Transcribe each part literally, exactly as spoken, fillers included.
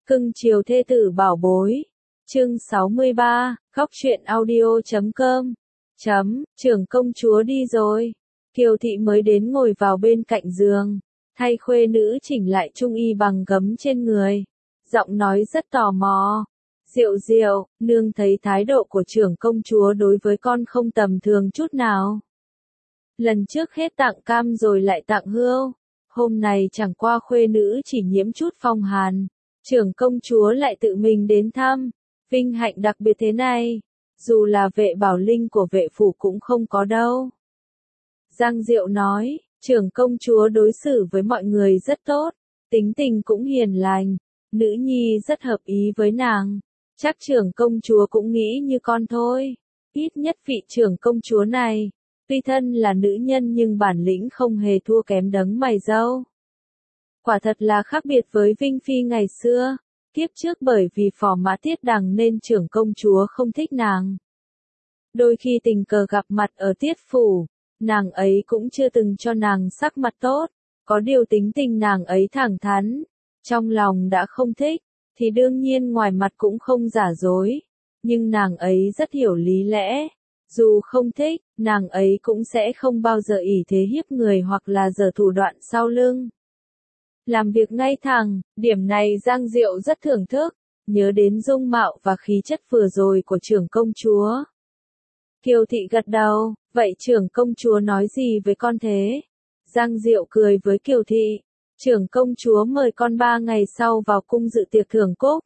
Cưng chiều thê tử bảo bối. Chương sáu mươi ba, Góc truyện audio chấm com. Chấm, trưởng công chúa đi rồi. Kiều thị mới đến ngồi vào bên cạnh giường, thay khuê nữ chỉnh lại trung y bằng gấm trên người. Giọng nói rất tò mò. Diệu diệu, nương thấy thái độ của trưởng công chúa đối với con không tầm thường chút nào. Lần trước hết tặng cam rồi lại tặng hươu. Hôm nay chẳng qua khuê nữ chỉ nhiễm chút phong hàn. Trưởng công chúa lại tự mình đến thăm. Vinh hạnh đặc biệt thế này, dù là vệ bảo linh của vệ phủ cũng không có đâu. Giang Diệu nói, trưởng công chúa đối xử với mọi người rất tốt, tính tình cũng hiền lành, nữ nhi rất hợp ý với nàng. Chắc trưởng công chúa cũng nghĩ như con thôi. Ít nhất vị trưởng công chúa này, tuy thân là nữ nhân nhưng bản lĩnh không hề thua kém đấng mày râu. Quả thật là khác biệt với Vinh Phi ngày xưa. Tiếp trước bởi vì phò mã Tiết Đằng nên trưởng công chúa không thích nàng. Đôi khi tình cờ gặp mặt ở Tiết Phủ, nàng ấy cũng chưa từng cho nàng sắc mặt tốt. Có điều tính tình nàng ấy thẳng thắn, trong lòng đã không thích, thì đương nhiên ngoài mặt cũng không giả dối. Nhưng nàng ấy rất hiểu lý lẽ. Dù không thích, nàng ấy cũng sẽ không bao giờ ỷ thế hiếp người hoặc là giở thủ đoạn sau lưng. Làm việc ngay thẳng, điểm này Giang Diệu rất thưởng thức, nhớ đến dung mạo và khí chất vừa rồi của trưởng công chúa. Kiều thị gật đầu, vậy trưởng công chúa nói gì với con thế? Giang Diệu cười với Kiều thị, trưởng công chúa mời con ba ngày sau vào cung dự tiệc thưởng cúc.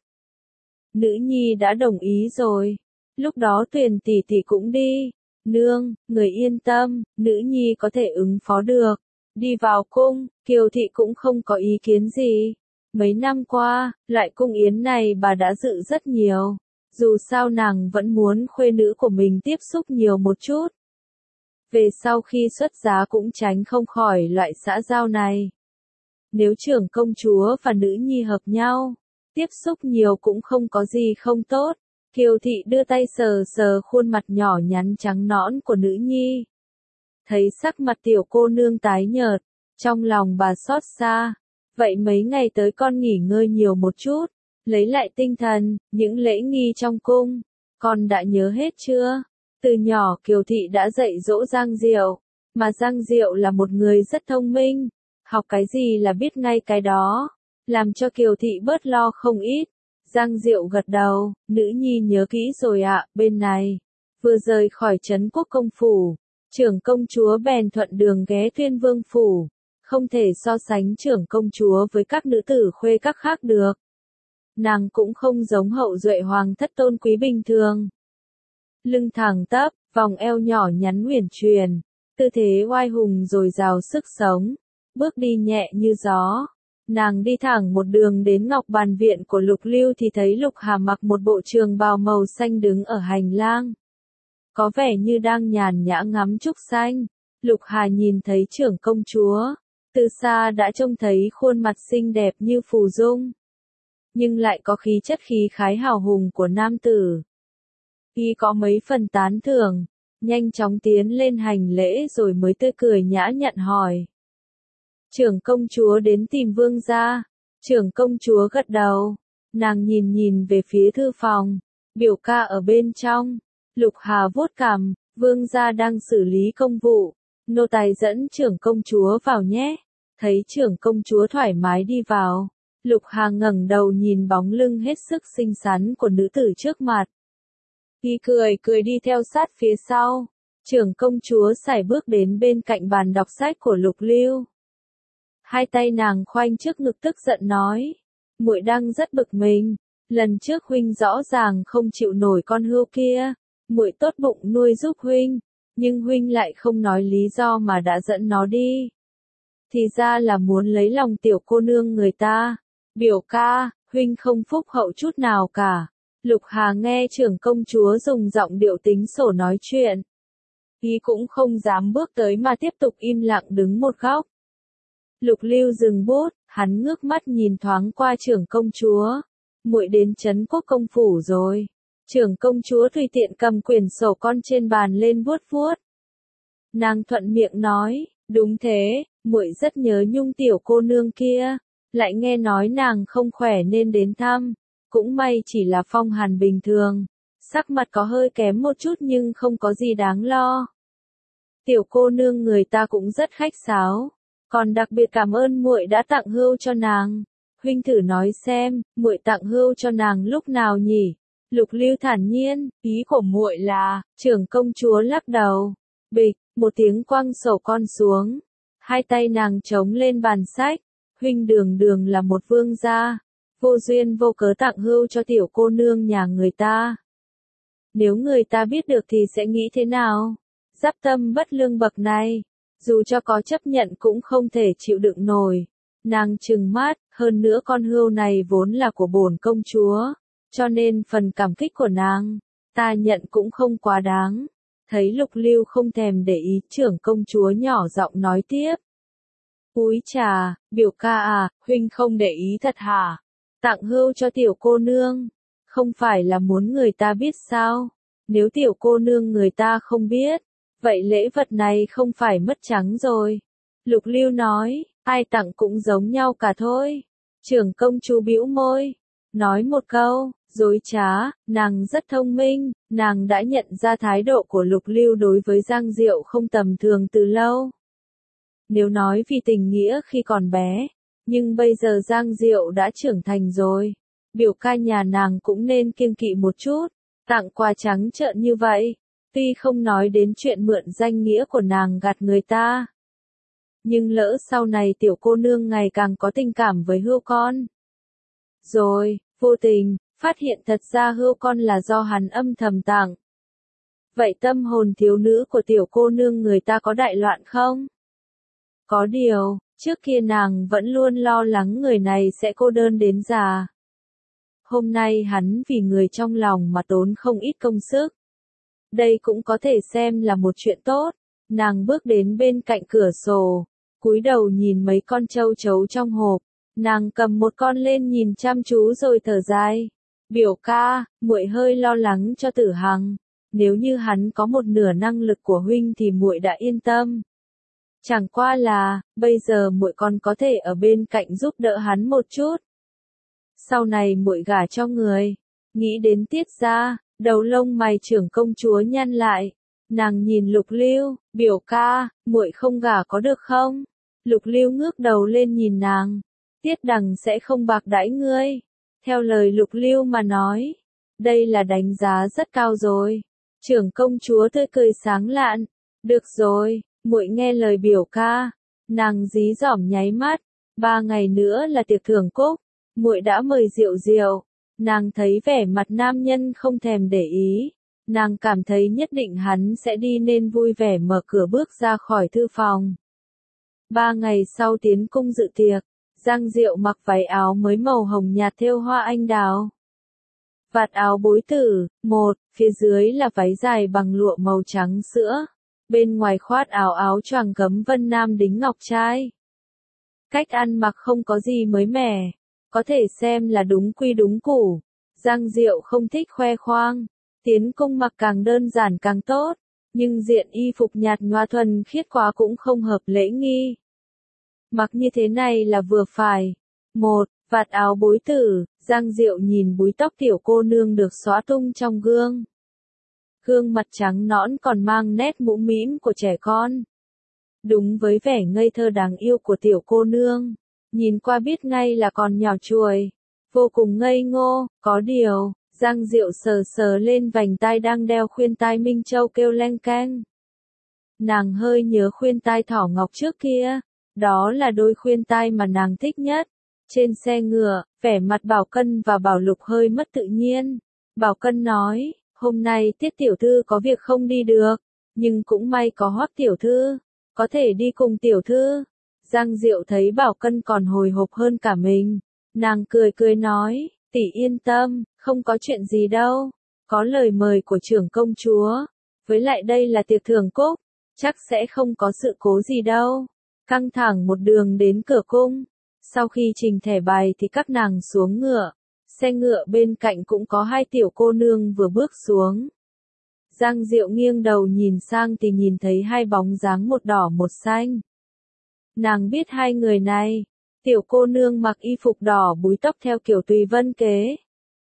Nữ nhi đã đồng ý rồi, lúc đó Tuyền tỷ tỷ cũng đi. Nương, người yên tâm, nữ nhi có thể ứng phó được. Đi vào cung, Kiều thị cũng không có ý kiến gì. Mấy năm qua, loại cung yến này bà đã dự rất nhiều. Dù sao nàng vẫn muốn khuê nữ của mình tiếp xúc nhiều một chút. Về sau khi xuất giá cũng tránh không khỏi loại xã giao này. Nếu trưởng công chúa và nữ nhi hợp nhau, tiếp xúc nhiều cũng không có gì không tốt. Kiều thị đưa tay sờ sờ khuôn mặt nhỏ nhắn trắng nõn của nữ nhi. Thấy sắc mặt tiểu cô nương tái nhợt, trong lòng bà xót xa. Vậy mấy ngày tới con nghỉ ngơi nhiều một chút, lấy lại tinh thần, những lễ nghi trong cung, con đã nhớ hết chưa? Từ nhỏ Kiều thị đã dạy dỗ Giang Diệu, mà Giang Diệu là một người rất thông minh, học cái gì là biết ngay cái đó, làm cho Kiều thị bớt lo không ít. Giang Diệu gật đầu, nữ nhi nhớ kỹ rồi ạ, bên này, vừa rời khỏi trấn quốc công phủ. Trưởng công chúa bèn thuận đường ghé Tuyên Vương phủ, không thể so sánh trưởng công chúa với các nữ tử khuê các khác được. Nàng cũng không giống hậu duệ hoàng thất tôn quý bình thường. Lưng thẳng tắp, vòng eo nhỏ nhắn uyển chuyển, tư thế oai hùng dồi dào sức sống, bước đi nhẹ như gió. Nàng đi thẳng một đường đến Ngọc Bàn viện của Lục Lưu thì thấy Lục Hà mặc một bộ trường bào màu xanh đứng ở hành lang. Có vẻ như đang nhàn nhã ngắm trúc xanh. Lục Hà nhìn thấy trưởng công chúa, từ xa đã trông thấy khuôn mặt xinh đẹp như phù dung, nhưng lại có khí chất khí khái hào hùng của nam tử. Y có mấy phần tán thưởng, nhanh chóng tiến lên hành lễ rồi mới tươi cười nhã nhặn hỏi. Trưởng công chúa đến tìm vương gia. Trưởng công chúa gật đầu, nàng nhìn nhìn về phía thư phòng, biểu ca ở bên trong. Lục Hà vuốt cằm, vương gia đang xử lý công vụ, nô tài dẫn trưởng công chúa vào nhé. Thấy trưởng công chúa thoải mái đi vào, Lục Hà ngẩng đầu nhìn bóng lưng hết sức xinh xắn của nữ tử trước mặt. Y cười cười đi theo sát phía sau. Trưởng công chúa sải bước đến bên cạnh bàn đọc sách của Lục Lưu. Hai tay nàng khoanh trước ngực tức giận nói, muội đang rất bực mình, lần trước huynh rõ ràng không chịu nổi con hươu kia. Muội tốt bụng nuôi giúp huynh, nhưng huynh lại không nói lý do mà đã dẫn nó đi. Thì ra là muốn lấy lòng tiểu cô nương người ta. Biểu ca, huynh không phúc hậu chút nào cả. Lục Hà nghe trưởng công chúa dùng giọng điệu tính sổ nói chuyện, y cũng không dám bước tới mà tiếp tục im lặng đứng một góc. Lục Lưu dừng bút, hắn ngước mắt nhìn thoáng qua trưởng công chúa. Muội đến trấn quốc công phủ rồi. Trưởng công chúa tùy tiện cầm quyển sổ con trên bàn lên vuốt vuốt. Nàng thuận miệng nói, đúng thế, muội rất nhớ Nhung tiểu cô nương kia. Lại nghe nói nàng không khỏe nên đến thăm, cũng may chỉ là phong hàn bình thường, sắc mặt có hơi kém một chút nhưng không có gì đáng lo. Tiểu cô nương người ta cũng rất khách sáo, còn đặc biệt cảm ơn muội đã tặng hươu cho nàng. Huynh thử nói xem, muội tặng hươu cho nàng lúc nào nhỉ? Lục Lưu thản nhiên, ý của muội là, trưởng công chúa lắc đầu. Bịch, một tiếng quăng sổ con xuống. Hai tay nàng chống lên bàn sách. Huynh đường đường là một vương gia. Vô duyên vô cớ tặng hươu cho tiểu cô nương nhà người ta. Nếu người ta biết được thì sẽ nghĩ thế nào? Giáp tâm bất lương bậc này, dù cho có chấp nhận cũng không thể chịu đựng nổi. Nàng trừng mắt, hơn nữa con hươu này vốn là của bổn công chúa, cho nên phần cảm kích của nàng, ta nhận cũng không quá đáng. Thấy Lục Lưu không thèm để ý, trưởng công chúa nhỏ giọng nói tiếp. Úi trà, biểu ca à, huynh không để ý thật hả? Tặng hươu cho tiểu cô nương, không phải là muốn người ta biết sao? Nếu tiểu cô nương người ta không biết, vậy lễ vật này không phải mất trắng rồi. Lục Lưu nói, ai tặng cũng giống nhau cả thôi. Trưởng công chúa bĩu môi, nói một câu, dối trá, nàng rất thông minh, nàng đã nhận ra thái độ của Lục Lưu đối với Giang Diệu không tầm thường từ lâu. Nếu nói vì tình nghĩa khi còn bé, nhưng bây giờ Giang Diệu đã trưởng thành rồi, biểu ca nhà nàng cũng nên kiêng kỵ một chút, tặng quà trắng trợn như vậy, tuy không nói đến chuyện mượn danh nghĩa của nàng gạt người ta. Nhưng lỡ sau này tiểu cô nương ngày càng có tình cảm với hươu con. Rồi, vô tình, phát hiện thật ra hươu con là do hắn âm thầm tặng. Vậy tâm hồn thiếu nữ của tiểu cô nương người ta có đại loạn không? Có điều, trước kia nàng vẫn luôn lo lắng người này sẽ cô đơn đến già. Hôm nay hắn vì người trong lòng mà tốn không ít công sức. Đây cũng có thể xem là một chuyện tốt. Nàng bước đến bên cạnh cửa sổ, cúi đầu nhìn mấy con châu chấu trong hộp. Nàng cầm một con lên nhìn chăm chú rồi thở dài. Biểu ca, muội hơi lo lắng cho Tử Hằng. Nếu như hắn có một nửa năng lực của huynh thì muội đã yên tâm. Chẳng qua là, bây giờ muội còn có thể ở bên cạnh giúp đỡ hắn một chút. Sau này muội gả cho người. Nghĩ đến Tiết gia, đầu lông mày trưởng công chúa nhăn lại. Nàng nhìn Lục Lưu, biểu ca, muội không gả có được không? Lục Lưu ngước đầu lên nhìn nàng. Tiết Đằng sẽ không bạc đãi ngươi. Theo lời Lục Lưu mà nói, đây là đánh giá rất cao rồi. Trưởng công chúa tươi cười sáng lạn. Được rồi, muội nghe lời biểu ca. Nàng dí dỏm nháy mắt. Ba ngày nữa là tiệc thưởng cúc. Muội đã mời Diệu Diệu. Nàng thấy vẻ mặt nam nhân không thèm để ý. Nàng cảm thấy nhất định hắn sẽ đi nên vui vẻ mở cửa bước ra khỏi thư phòng. Ba ngày sau tiến cung dự tiệc, Giang Diệu mặc váy áo mới màu hồng nhạt thêu hoa anh đào. Vạt áo bối tử, một, phía dưới là váy dài bằng lụa màu trắng sữa. Bên ngoài khoát áo áo choàng gấm vân nam đính ngọc trai. Cách ăn mặc không có gì mới mẻ, có thể xem là đúng quy đúng củ. Giang Diệu không thích khoe khoang, tiến cung mặc càng đơn giản càng tốt, nhưng diện y phục nhạt nhòa thuần khiết quá cũng không hợp lễ nghi. Mặc như thế này là vừa phải. Một, vạt áo bối tử, Giang Diệu nhìn búi tóc tiểu cô nương được xóa tung trong gương. Gương mặt trắng nõn còn mang nét mũm mĩm của trẻ con. Đúng với vẻ ngây thơ đáng yêu của tiểu cô nương, nhìn qua biết ngay là còn nhỏ chuồi, vô cùng ngây ngô, có điều, Giang Diệu sờ sờ lên vành tai đang đeo khuyên tai Minh Châu kêu leng keng. Nàng hơi nhớ khuyên tai thỏ ngọc trước kia, đó là đôi khuyên tai mà nàng thích nhất. Trên xe ngựa, vẻ mặt Bảo Cân và Bảo Lục hơi mất tự nhiên. Bảo Cân nói, hôm nay Tiết tiểu thư có việc không đi được, nhưng cũng may có Hoắc tiểu thư, có thể đi cùng tiểu thư. Giang Diệu thấy Bảo Cân còn hồi hộp hơn cả mình, nàng cười cười nói, tỷ yên tâm, không có chuyện gì đâu, có lời mời của trưởng công chúa, với lại đây là tiệc thưởng cúc, chắc sẽ không có sự cố gì đâu. Căng thẳng một đường đến cửa cung, sau khi trình thẻ bài thì các nàng xuống ngựa, xe ngựa bên cạnh cũng có hai tiểu cô nương vừa bước xuống. Giang Diệu nghiêng đầu nhìn sang thì nhìn thấy hai bóng dáng một đỏ một xanh. Nàng biết hai người này, Tiểu cô nương mặc y phục đỏ búi tóc theo kiểu Tùy Vân Kế.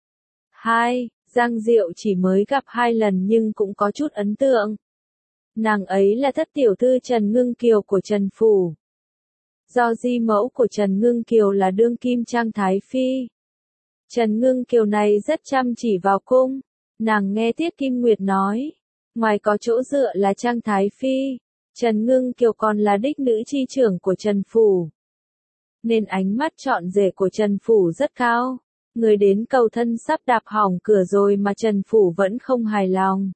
hai. Giang Diệu chỉ mới gặp hai lần nhưng cũng có chút ấn tượng. Nàng ấy là thất tiểu thư Trần Ngưng Kiều của Trần Phủ. Do di mẫu của Trần Ngưng Kiều là đương kim Trang Thái Phi. Trần Ngưng Kiều này rất chăm chỉ vào cung. Nàng nghe Tiết Kim Nguyệt nói, ngoài có chỗ dựa là Trang Thái Phi, Trần Ngưng Kiều còn là đích nữ chi trưởng của Trần Phủ. Nên ánh mắt chọn rể của Trần Phủ rất cao. Người đến cầu thân sắp đạp hỏng cửa rồi mà Trần Phủ vẫn không hài lòng.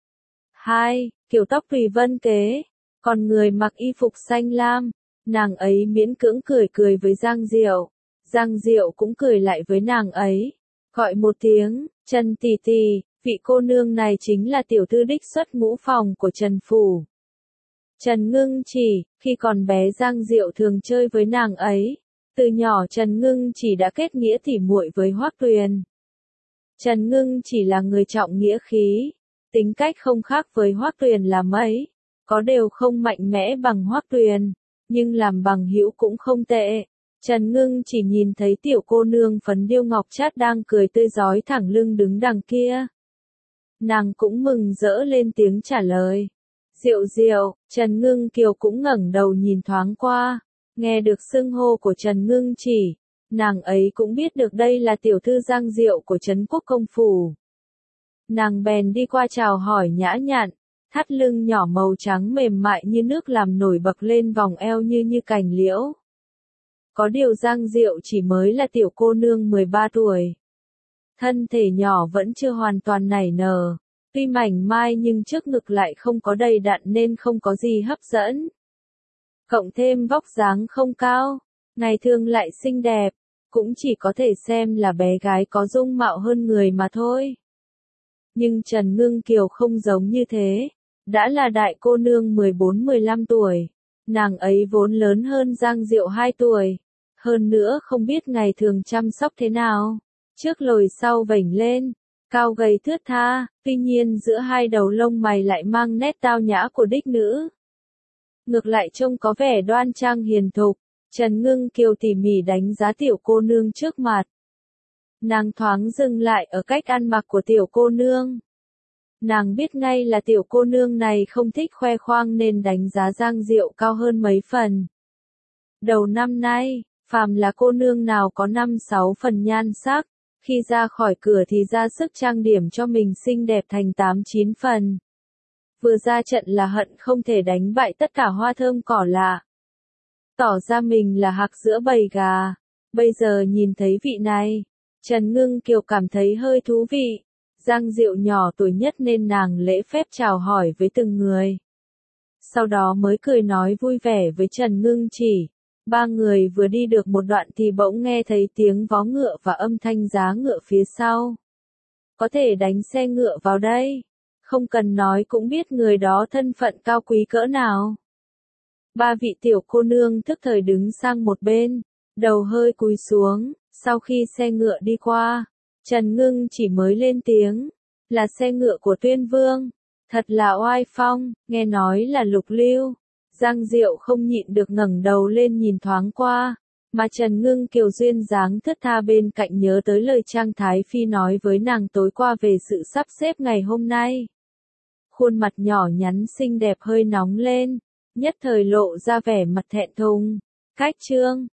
hai. Kiểu tóc Tùy Vân Kế. Còn người mặc y phục xanh lam. Nàng ấy miễn cưỡng cười cười với Giang Diệu. Giang Diệu cũng cười lại với nàng ấy. Gọi một tiếng, Trần tỷ tỷ, vị cô nương này chính là tiểu thư đích xuất ngũ phòng của Trần Phủ. Trần Ngưng Chỉ, khi còn bé Giang Diệu thường chơi với nàng ấy. Từ nhỏ Trần Ngưng Chỉ đã kết nghĩa tỉ muội với Hoắc Tuyền. Trần Ngưng Chỉ là người trọng nghĩa khí, tính cách không khác với Hoắc Tuyền là mấy, có đều không mạnh mẽ bằng Hoắc Tuyền, nhưng làm bằng hữu cũng không tệ. Trần Ngưng Chỉ nhìn thấy tiểu cô nương phấn điêu ngọc chát đang cười tươi rói thẳng lưng đứng đằng kia. Nàng cũng mừng rỡ lên tiếng trả lời. Diệu Diệu, Trần Ngưng Kiều cũng ngẩng đầu nhìn thoáng qua. Nghe được xưng hô của Trần Ngưng Chỉ, nàng ấy cũng biết được đây là tiểu thư Giang Diệu của Trấn Quốc Công Phủ. Nàng bèn đi qua chào hỏi nhã nhặn, thắt lưng nhỏ màu trắng mềm mại như nước làm nổi bật lên vòng eo như như cành liễu. Có điều Giang Diệu chỉ mới là tiểu cô nương mười ba tuổi. Thân thể nhỏ vẫn chưa hoàn toàn nảy nở, tuy mảnh mai nhưng trước ngực lại không có đầy đặn nên không có gì hấp dẫn. Cộng thêm vóc dáng không cao, ngày thường lại xinh đẹp, cũng chỉ có thể xem là bé gái có dung mạo hơn người mà thôi. Nhưng Trần Ngưng Kiều không giống như thế, đã là đại cô nương mười bốn mười lăm tuổi, nàng ấy vốn lớn hơn Giang Diệu hai tuổi, hơn nữa không biết ngày thường chăm sóc thế nào, trước lồi sau vểnh lên, cao gầy thướt tha, tuy nhiên giữa hai đầu lông mày lại mang nét tao nhã của đích nữ. Ngược lại trông có vẻ đoan trang hiền thục, Trần Ngưng Kiều tỉ mỉ đánh giá tiểu cô nương trước mặt. Nàng thoáng dừng lại ở cách ăn mặc của tiểu cô nương. Nàng biết ngay là tiểu cô nương này không thích khoe khoang nên đánh giá Giang Diệu cao hơn mấy phần. Đầu năm nay, phàm là cô nương nào có năm sáu phần nhan sắc, khi ra khỏi cửa thì ra sức trang điểm cho mình xinh đẹp thành tám chín phần. Vừa ra trận là hận không thể đánh bại tất cả hoa thơm cỏ lạ. Tỏ ra mình là hạc giữa bầy gà. Bây giờ nhìn thấy vị này, Trần Ngưng Kiều cảm thấy hơi thú vị. Giang Diệu nhỏ tuổi nhất nên nàng lễ phép chào hỏi với từng người. Sau đó mới cười nói vui vẻ với Trần Ngưng Chỉ. Ba người vừa đi được một đoạn thì bỗng nghe thấy tiếng vó ngựa và âm thanh giá ngựa phía sau. Có thể đánh xe ngựa vào đây. Không cần nói cũng biết người đó thân phận cao quý cỡ nào. Ba vị tiểu cô nương tức thời đứng sang một bên, đầu hơi cúi xuống, sau khi xe ngựa đi qua, Trần Ngưng chỉ mới lên tiếng, là xe ngựa của Tuyên Vương, thật là oai phong, nghe nói là lục lưu. Giang Diệu không nhịn được ngẩng đầu lên nhìn thoáng qua, mà Trần Ngưng Kiều duyên dáng thướt tha bên cạnh nhớ tới lời Trang Thái Phi nói với nàng tối qua về sự sắp xếp ngày hôm nay. Khuôn mặt nhỏ nhắn xinh đẹp hơi nóng lên, nhất thời lộ ra vẻ mặt thẹn thùng. Cách chương